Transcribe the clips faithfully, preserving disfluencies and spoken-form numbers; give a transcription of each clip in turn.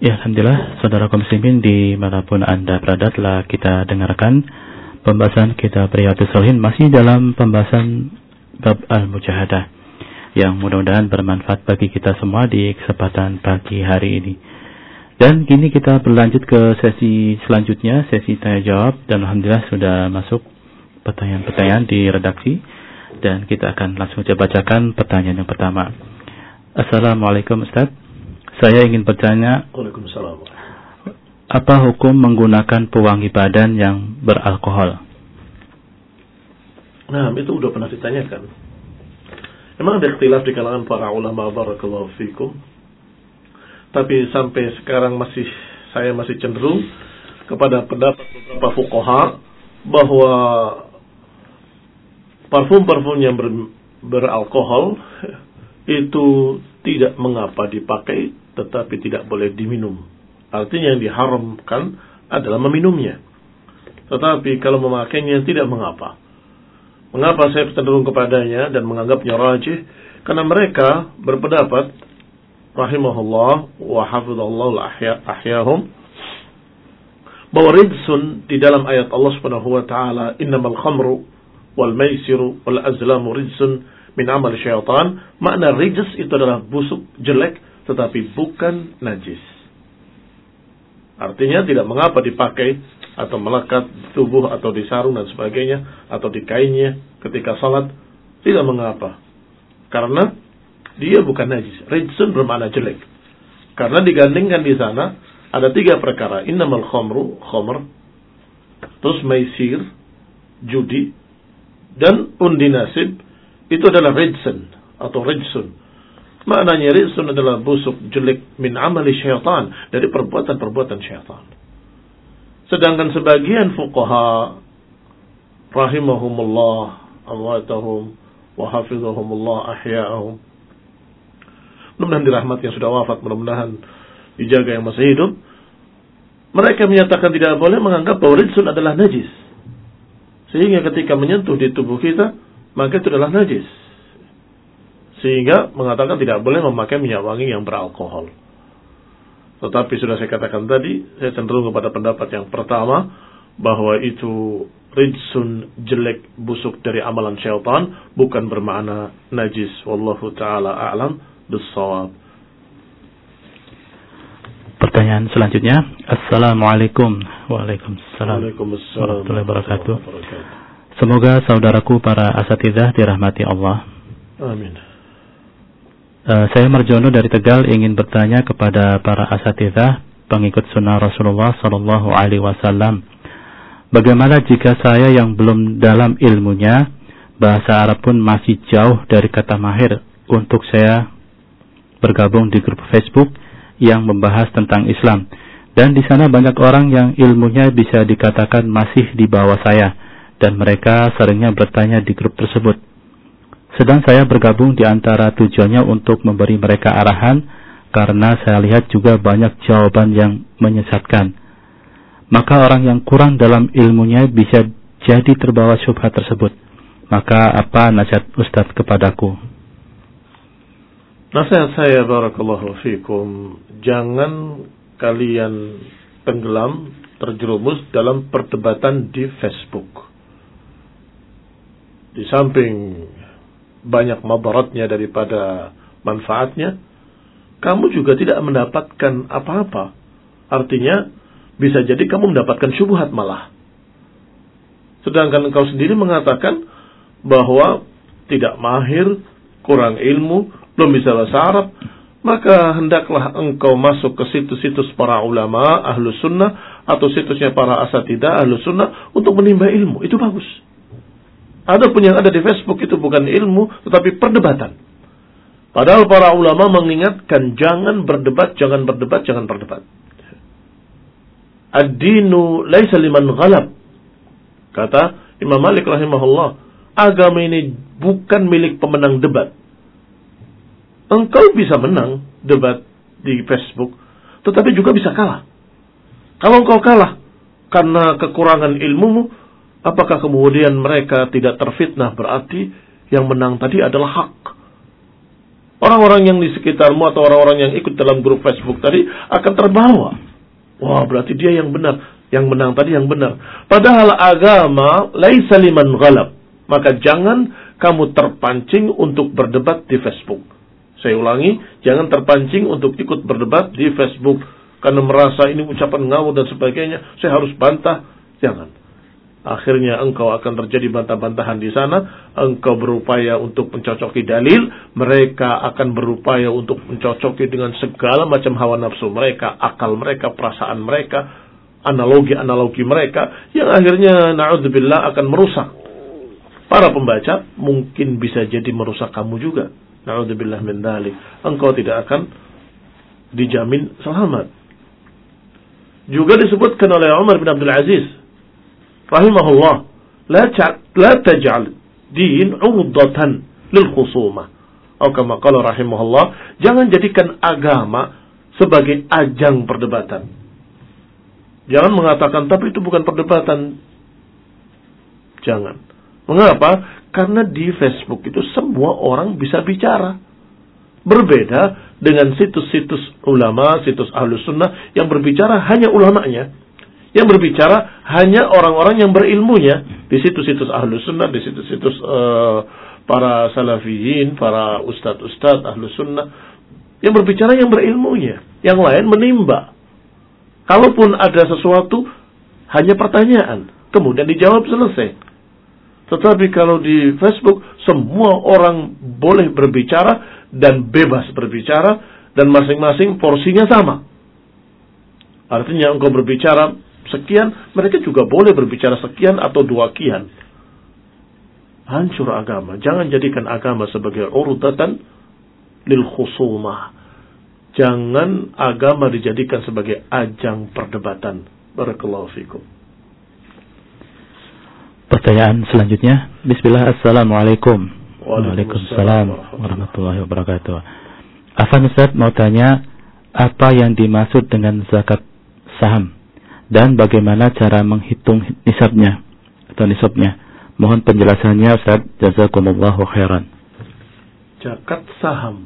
Ya, alhamdulillah, saudara kaum muslimin dimanapun Anda berada, telah kita dengarkan pembahasan kitab Riyadhus Shalihin masih dalam pembahasan bab al-mujahadah yang mudah-mudahan bermanfaat bagi kita semua di kesempatan pagi hari ini. Dan kini kita berlanjut ke sesi selanjutnya, sesi tanya jawab, dan alhamdulillah sudah masuk pertanyaan-pertanyaan di redaksi dan kita akan langsung coba bacakan pertanyaan yang pertama. Assalamualaikum Ustaz. Saya ingin bertanya, Waalaikumsalam. apa hukum menggunakan pewangi badan yang beralkohol? Nah, itu udah pernah ditanyakan. Memang ada ikhtilaf di kalangan para ulama, barakallahu fikum. Tapi sampai sekarang masih saya masih cenderung kepada pendapat beberapa fuqaha bahwa parfum-parfum yang ber, beralkohol itu tidak mengapa dipakai, tetapi tidak boleh diminum. Artinya yang diharamkan adalah meminumnya. Tetapi kalau memakainya tidak mengapa. Mengapa saya cenderung kepadanya dan menganggapnya rajih? Karena mereka berpendapat, rahimahullah wa hafizallahu ahyahum, bahwa rijsun di dalam ayat Allah Subhanahu wa taala, innamal khamru wal maisiru wal azlamu rijsun min amal syaitan. Makna rijs itu adalah busuk, jelek, tetapi bukan najis. Artinya tidak mengapa dipakai atau melekat tubuh atau di sarung dan sebagainya atau di kainnya ketika salat, tidak mengapa. Karena dia bukan najis. Rijsun bermakna jelek. Karena digandingkan di sana ada tiga perkara. Innamal khamru, khamr, terus maisir, judi, dan undi nasib, itu adalah rijsun atau rijsun. Maknanya rijsun adalah busuk, jelek, min amali syaitan, dari perbuatan-perbuatan syaitan. Sedangkan sebagian fuqaha rahimahumullah, amwatahum wa hafizahumullah ahya'ahum, mudah-mudahan dirahmati yang sudah wafat, mudah-mudahan dijaga yang masih hidup, mereka menyatakan tidak boleh menganggap bahwa rijsun adalah najis. Sehingga ketika menyentuh di tubuh kita, maka itu adalah najis. Sehingga mengatakan tidak boleh memakai minyak wangi yang beralkohol. Tetapi sudah saya katakan tadi, saya cenderung kepada pendapat yang pertama, bahwa itu rijsun, jelek, busuk dari amalan syaitan, bukan bermakna najis. Wallahu ta'ala a'lam bis-shawab. Pertanyaan selanjutnya. Assalamualaikum. Waalaikumsalam Waalaikumsalam warahmatullahi wabarakatuh. Semoga saudaraku para asatidzah dirahmati Allah. Amin. Uh, saya Marjono dari Tegal ingin bertanya kepada para asatidzah pengikut sunnah Rasulullah Sallallahu Alaihi Wasallam. Bagaimana jika saya yang belum dalam ilmunya, bahasa Arab pun masih jauh dari kata mahir, untuk saya bergabung di grup Facebook yang membahas tentang Islam, dan di sana banyak orang yang ilmunya bisa dikatakan masih di bawah saya, dan mereka seringnya bertanya di grup tersebut. Sedang saya bergabung di antara tujuannya untuk memberi mereka arahan, karena saya lihat juga banyak jawaban yang menyesatkan. Maka orang yang kurang dalam ilmunya bisa jadi terbawa syubhat tersebut. Maka apa nasihat Ustadz kepadaku? Nasihat saya, barakallahu fikum, jangan kalian tenggelam, terjerumus dalam perdebatan di Facebook. Di samping banyak madaratnya daripada manfaatnya, kamu juga tidak mendapatkan apa-apa. Artinya, bisa jadi kamu mendapatkan syubhat malah. Sedangkan engkau sendiri mengatakan bahwa tidak mahir, kurang ilmu, belum bisa bahasa Arab, maka hendaklah engkau masuk ke situs-situs para ulama, ahlu sunnah, atau situsnya para asatidah, ahlu sunnah, untuk menimba ilmu. Itu bagus. Adapun yang ada di Facebook itu bukan ilmu, tetapi perdebatan. Padahal para ulama mengingatkan, jangan berdebat, jangan berdebat, jangan berdebat. Ad-dinu laisa liman ghalab. Kata Imam Malik rahimahullah, agama ini bukan milik pemenang debat. Engkau bisa menang debat di Facebook, tetapi juga bisa kalah. Kalau engkau kalah karena kekurangan ilmumu, apakah kemudian mereka tidak terfitnah? Berarti yang menang tadi adalah hak. Orang-orang yang di sekitarmu atau orang-orang yang ikut dalam grup Facebook tadi akan terbawa. Wah, berarti dia yang benar. Yang menang tadi yang benar. Padahal agama laisa liman ghalab. Maka jangan kamu terpancing untuk berdebat di Facebook. Saya ulangi, jangan terpancing untuk ikut berdebat di Facebook. Karena merasa ini ucapan ngawur dan sebagainya. Saya harus bantah. Jangan. Akhirnya engkau akan terjadi bantah-bantahan di sana. Engkau berupaya untuk mencocoki dalil. Mereka akan berupaya untuk mencocoki dengan segala macam hawa nafsu mereka, akal mereka, perasaan mereka, analogi-analogi mereka, yang akhirnya na'udzubillah akan merusak para pembaca. Mungkin bisa jadi merusak kamu juga. Na'udzubillah min dzalik. Engkau tidak akan dijamin selamat. Juga disebutkan oleh Umar bin Abdul Aziz rahimahullah, la la taj'al din 'urdatan lil khusumah. Atau kama qala rahimahullah, jangan jadikan agama sebagai ajang perdebatan. Jangan mengatakan tapi itu bukan perdebatan. Jangan. Mengapa? Karena di Facebook itu semua orang bisa bicara. Berbeda dengan situs-situs ulama, situs Ahlus Sunnah yang berbicara hanya ulamanya. Yang berbicara hanya orang-orang yang berilmunya. Di situs-situs Ahlus Sunnah, di situs-situs uh, para salafiyin, para ustadz-ustadz Ahlus Sunnah. Yang berbicara yang berilmunya. Yang lain menimba. Kalaupun ada sesuatu, hanya pertanyaan. Kemudian dijawab, selesai. Tetapi kalau di Facebook, semua orang boleh berbicara dan bebas berbicara. Dan masing-masing porsinya sama. Artinya engkau berbicara sekian, mereka juga boleh berbicara sekian atau dua kian. Hancur agama. Jangan jadikan agama sebagai urdatan lil khusumah. Jangan agama dijadikan sebagai ajang perdebatan. Barakallahu fikum. Pertanyaan selanjutnya. Bismillah, assalamualaikum. Waalaikumsalam warahmatullahi wabarakatuh. Afan Ustaz mau tanya, apa yang dimaksud dengan zakat saham? Dan bagaimana cara menghitung nisabnya atau nisabnya? Mohon penjelasannya Ustaz. Jazakumullahu khairan. Zakat saham.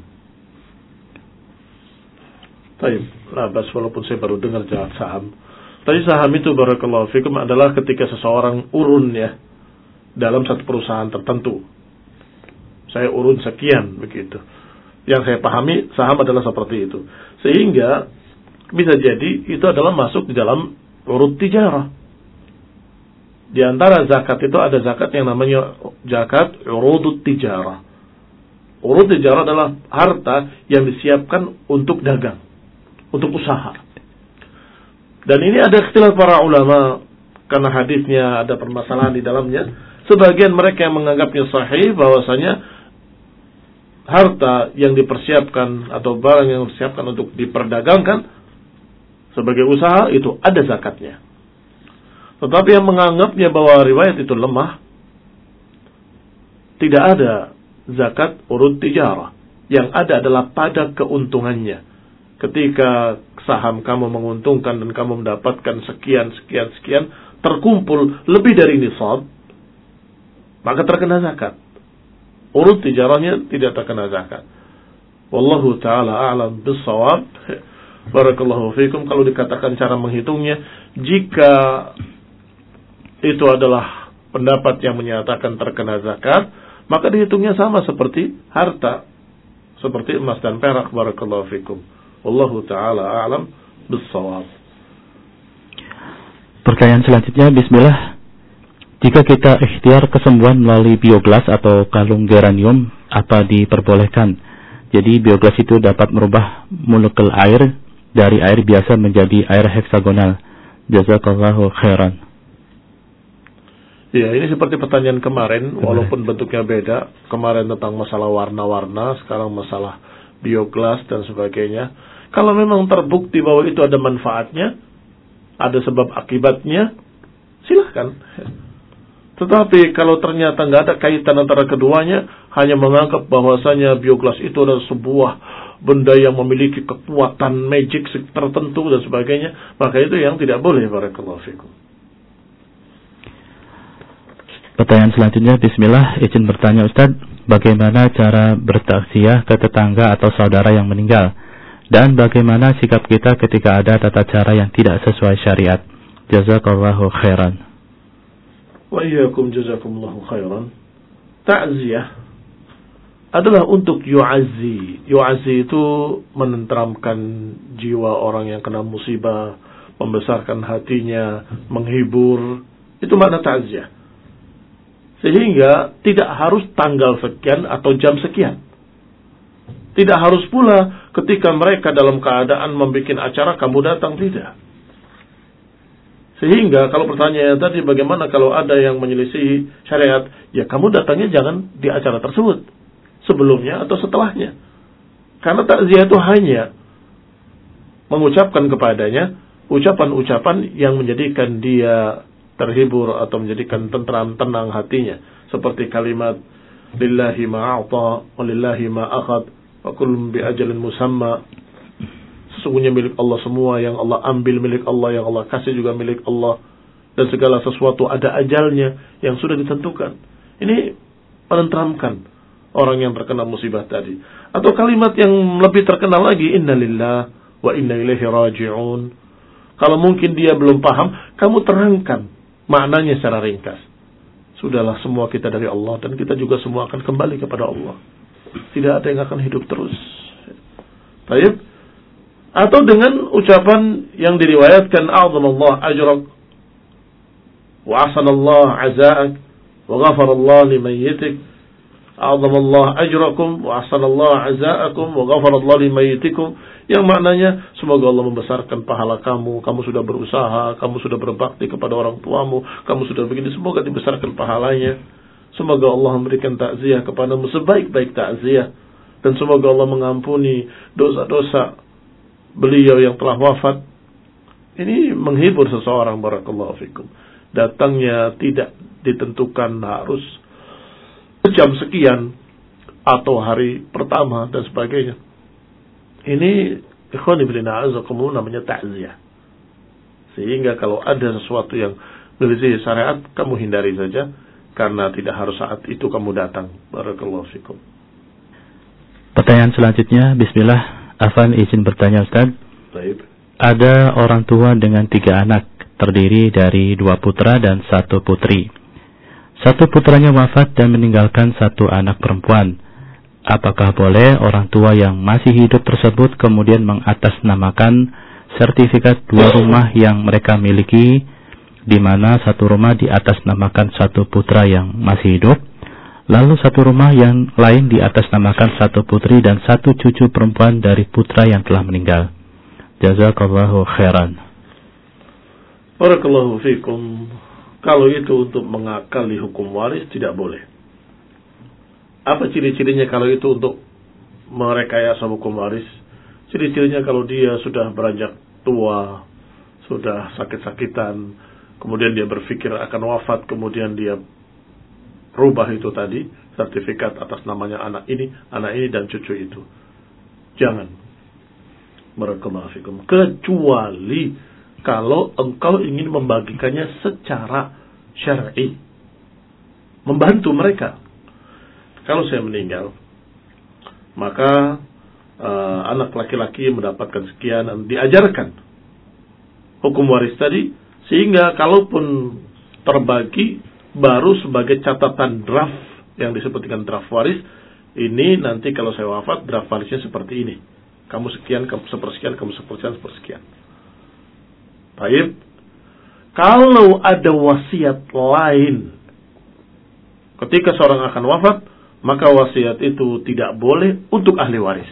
Baik, labas walaupun saya baru dengar zakat saham. Tadi saham itu barakallahu fikum adalah ketika seseorang urun ya dalam satu perusahaan tertentu. Saya urun sekian begitu. Yang saya pahami saham adalah seperti itu. Sehingga bisa jadi itu adalah masuk di dalam urut tijarah. Di antara zakat itu ada zakat yang namanya zakat urudut tijarah. Urut tijarah adalah harta yang disiapkan untuk dagang, untuk usaha. Dan ini ada ikhtilaf para ulama karena hadisnya ada permasalahan di dalamnya. Sebagian mereka yang menganggapnya sahih bahwasanya harta yang dipersiapkan atau barang yang dipersiapkan untuk diperdagangkan sebagai usaha itu ada zakatnya. Tetapi yang menganggapnya bahwa riwayat itu lemah, tidak ada zakat urud tijarah. Yang ada adalah pada keuntungannya. Ketika saham kamu menguntungkan dan kamu mendapatkan sekian, sekian, sekian, terkumpul lebih dari nisab, maka terkena zakat. Urud tijarahnya tidak terkena zakat. Wallahu ta'ala a'lam bis-shawab. Barakallahu fikum. Kalau dikatakan cara menghitungnya, jika itu adalah pendapat yang menyatakan terkena zakat, maka dihitungnya sama seperti harta, seperti emas dan perak. Barakallahu fikum. Wallahu ta'ala a'lam bis-shawab. Pertanyaan selanjutnya, bismillah. Jika kita ikhtiar kesembuhan melalui biogas atau kalung geranium, apa diperbolehkan? Jadi biogas itu dapat merubah molekul air dari air biasa menjadi air heksagonal. Jazakallahu khairan. Ya, ini seperti pertanyaan kemarin, walaupun bentuknya beda. Kemarin tentang masalah warna-warna, sekarang masalah biogas dan sebagainya. Kalau memang terbukti bahwa itu ada manfaatnya, ada sebab akibatnya, silahkan. Tetapi kalau ternyata nggak ada kaitan antara keduanya, hanya menganggap bahwasanya biogas itu adalah sebuah benda yang memiliki kekuatan magic tertentu dan sebagainya, maka itu yang tidak boleh. Barakallahu fikum. Pertanyaan selanjutnya, bismillah, izin bertanya Ustaz, bagaimana cara bertaksiah ke tetangga atau saudara yang meninggal, dan bagaimana sikap kita ketika ada tata cara yang tidak sesuai syariat. Jazakallahu khairan. Wa iyyakum jazakumullahu khairan. Ta'ziyah adalah untuk yu'azzi. Yu'azzi itu menenteramkan jiwa orang yang kena musibah, membesarkan hatinya, menghibur. Itu makna ta'ziyah. Sehingga tidak harus tanggal sekian atau jam sekian. Tidak harus pula ketika mereka dalam keadaan membuat acara kamu datang, tidak. Sehingga kalau pertanyaan tadi bagaimana kalau ada yang menyelisihi syariat, ya kamu datangnya jangan di acara tersebut, sebelumnya atau setelahnya. Karena takziah itu hanya mengucapkan kepadanya ucapan-ucapan yang menjadikan dia terhibur atau menjadikan tentram, tenang hatinya. Seperti kalimat lillahi ma'a'ta wa lillahi ma'akhad wa kullun bi ajalin musamma. Sesungguhnya milik Allah semua, yang Allah ambil milik Allah, yang Allah kasih juga milik Allah, dan segala sesuatu ada ajalnya yang sudah ditentukan. Ini menenteramkan orang yang terkena musibah tadi. Atau kalimat yang lebih terkenal lagi, inna lillah wa inna ilaihi raji'un. Kalau mungkin dia belum paham, kamu terangkan maknanya secara ringkas. Sudahlah, semua kita dari Allah dan kita juga semua akan kembali kepada Allah. Tidak ada yang akan hidup terus. Baik. Atau dengan ucapan yang diriwayatkan, a'zamallah ajrak wa ahsanallah aza'ak wa ghafarallah limayyitik. A'zamallah ajrakum wa ahsanallah aza'akum wa ghafarallah limayyitikum. Yang maknanya, semoga Allah membesarkan pahala kamu, kamu sudah berusaha, kamu sudah berbakti kepada orang tuamu, kamu sudah begini, semoga dibesarkan pahalanya. Semoga Allah memberikan takziah kepadamu sebaik-baik takziah, dan semoga Allah mengampuni dosa-dosa beliau yang telah wafat. Ini menghibur seseorang, barakallahu fikum. Datangnya tidak ditentukan harus jam sekian atau hari pertama dan sebagainya. Ini ikhwan fillah azakumullah namanya takziah. Sehingga kalau ada sesuatu yang menyelisihi syariat, kamu hindari saja, karena tidak harus saat itu kamu datang. Barakallahu fikum. Pertanyaan selanjutnya, bismillah, Afan izin bertanya Ustaz. Baik. Ada orang tua dengan tiga anak, terdiri dari dua putra dan satu putri. Satu putranya wafat dan meninggalkan satu anak perempuan. Apakah boleh orang tua yang masih hidup tersebut kemudian mengatasnamakan sertifikat dua rumah yang mereka miliki, di mana satu rumah diatasnamakan satu putra yang masih hidup, lalu satu rumah yang lain diatasnamakan satu putri dan satu cucu perempuan dari putra yang telah meninggal? Jazakallahu khairan. Barakallahu fikum. Kalau itu untuk mengakali hukum waris, tidak boleh. Apa ciri-cirinya kalau itu untuk merekayasa hukum waris? Ciri-cirinya kalau dia sudah beranjak tua, sudah sakit-sakitan, kemudian dia berpikir akan wafat, kemudian dia rubah itu tadi, sertifikat atas namanya anak ini, anak ini dan cucu itu. Jangan. Barakallahu fikum. Kecuali kalau engkau ingin membagikannya secara syar'i, membantu mereka. Kalau saya meninggal, maka uh, anak laki-laki mendapatkan sekian, diajarkan hukum waris tadi, sehingga kalaupun terbagi, baru sebagai catatan draft yang disebut dengan draft waris, ini nanti kalau saya wafat, draft warisnya seperti ini. Kamu sekian, kamu sepersekian, kamu sepersekian, sepersekian. Baik. Kalau ada wasiat lain ketika seorang akan wafat, maka wasiat itu tidak boleh untuk ahli waris.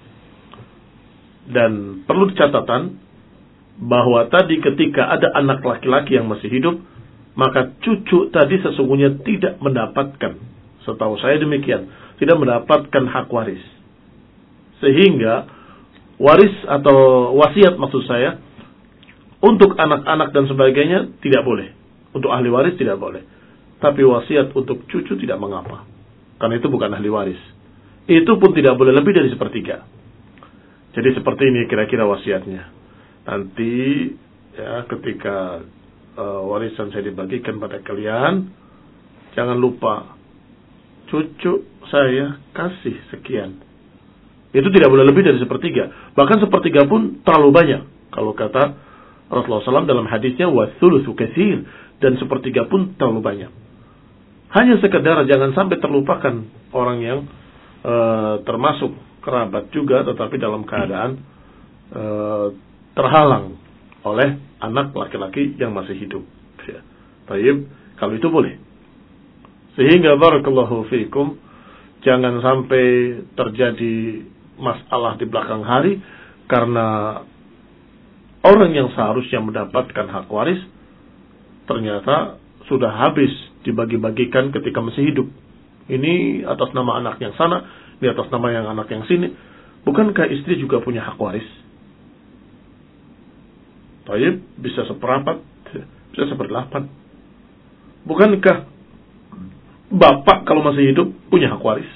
Dan perlu catatan bahwa tadi ketika ada anak laki-laki yang masih hidup, maka cucu tadi sesungguhnya tidak mendapatkan, setahu saya demikian, tidak mendapatkan hak waris. Sehingga waris atau wasiat maksud saya, untuk anak-anak dan sebagainya tidak boleh. Untuk ahli waris tidak boleh. Tapi wasiat untuk cucu tidak mengapa. Karena itu bukan ahli waris. Itu pun tidak boleh lebih dari sepertiga. Jadi seperti ini kira-kira wasiatnya. Nanti ya ketika uh, warisan saya dibagikan pada kalian, jangan lupa cucu saya kasih sekian. Itu tidak boleh lebih dari sepertiga. Bahkan sepertiga pun terlalu banyak. Kalau kata Rasulullah shallallahu alaihi wasallam dalam hadisnya, wathulutsu katsir, dan sepertiga pun terlalu banyak. Hanya sekedar jangan sampai terlupakan orang yang uh, termasuk kerabat juga, tetapi dalam keadaan uh, terhalang oleh anak laki-laki yang masih hidup. Ya. Baik, kalau itu boleh. Sehingga barakallahu fiikum, jangan sampai terjadi masalah di belakang hari karena orang yang seharusnya mendapatkan hak waris ternyata sudah habis dibagi-bagikan ketika masih hidup. Ini atas nama anak yang sana, ini atas nama yang anak yang sini. Bukankah istri juga punya hak waris? Baik, bisa seperempat, bisa seperdelapan. Bukankah bapak kalau masih hidup punya hak waris?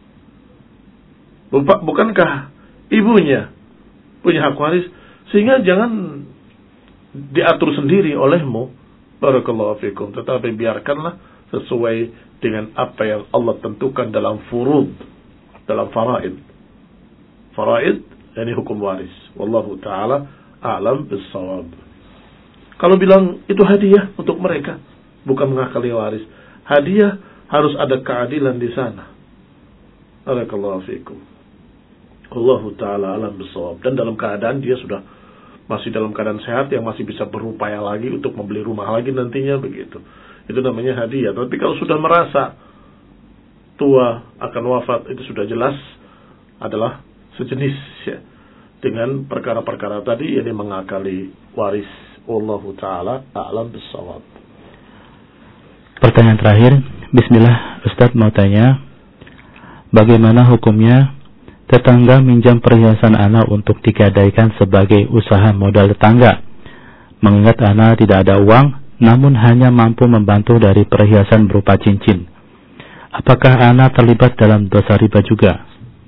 Bukankah ibunya punya hak waris? Sehingga jangan diatur sendiri olehmu, barakallahu fikum, tetapi biarkanlah sesuai dengan apa yang Allah tentukan dalam furud, dalam faraid. Faraid, yani hukum waris. Wallahu ta'ala a'lam bis-shawab. Kalau bilang itu hadiah untuk mereka, bukan mengakali waris. Hadiah harus ada keadilan di sana. Barakallahu fikum. Allahu ta'ala a'lam bis-shawab. Dan dalam keadaan dia sudah masih dalam keadaan sehat, yang masih bisa berupaya lagi untuk membeli rumah lagi nantinya, begitu. Itu namanya hadiah. Tapi kalau sudah merasa tua akan wafat, itu sudah jelas adalah sejenis ya, dengan perkara-perkara tadi, yang mengakali waris. Wallahu ta'ala a'lam bis-shawab. Pertanyaan terakhir, bismillah, Ustadz mau tanya, bagaimana hukumnya tetangga minjam perhiasan ana untuk digadaikan sebagai usaha modal tetangga, mengingat ana tidak ada uang, namun hanya mampu membantu dari perhiasan berupa cincin. Apakah ana terlibat dalam dosa riba juga?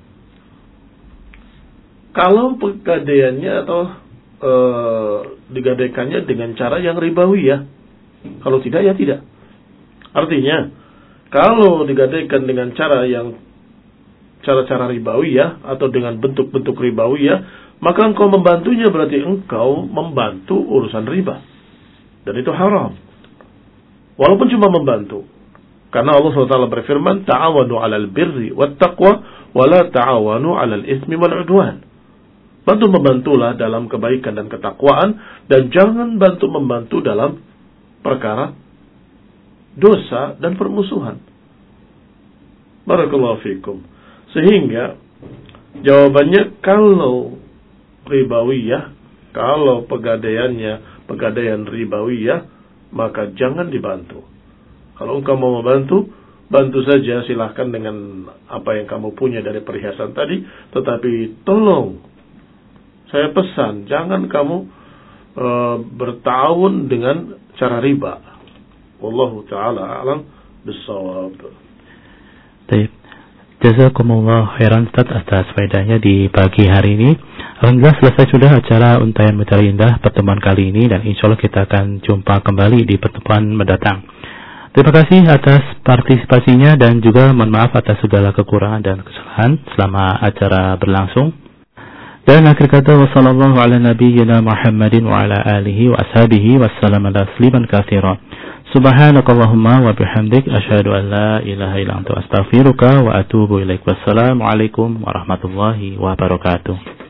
Kalau pegadaiannya atau e, digadaikannya dengan cara yang ribawi ya, kalau tidak ya tidak. Artinya, kalau digadaikan dengan cara yang cara-cara ribawi ya, atau dengan bentuk-bentuk ribawi ya, maka engkau membantunya berarti engkau membantu urusan riba. Dan itu haram. Walaupun cuma membantu. Karena Allah subhanahu wa taala berfirman, ta'awanu 'alal birri wat taqwa wa la ta'awanu 'alal itsmi wal 'udwan. Bantu membantulah dalam kebaikan dan ketakwaan, dan jangan bantu membantu dalam perkara dosa dan permusuhan. Barakallahu fikum. Sehingga jawabannya, kalau ribawiyah, kalau pegadaiannya pegadaian ribawiyah, maka jangan dibantu. Kalau engkau mau membantu, bantu saja, silahkan dengan apa yang kamu punya dari perhiasan tadi, tetapi tolong, saya pesan, jangan kamu e, bertahun dengan cara riba. Wallahu ta'ala a'lam bis-shawab. Baik. Jazakumullah khairan Ustaz atas faedahnya di pagi hari ini. Alhamdulillah selesai sudah acara Untayan Mutiara Indah pertemuan kali ini, dan insya Allah kita akan jumpa kembali di pertemuan mendatang. Terima kasih atas partisipasinya, dan juga mohon maaf atas segala kekurangan dan kesalahan selama acara berlangsung. Dan akhir kata, wassallallahu ala nabiyyina Muhammadin wa ala alihi wa ashabihi wassalamu tasliman katsiran. Subhanakallahumma wa bihamdik, asyhadu an la ilaha illa anta astaghfiruka wa atubu ilaik. Wassalamualaikum warahmatullahi wabarakatuh.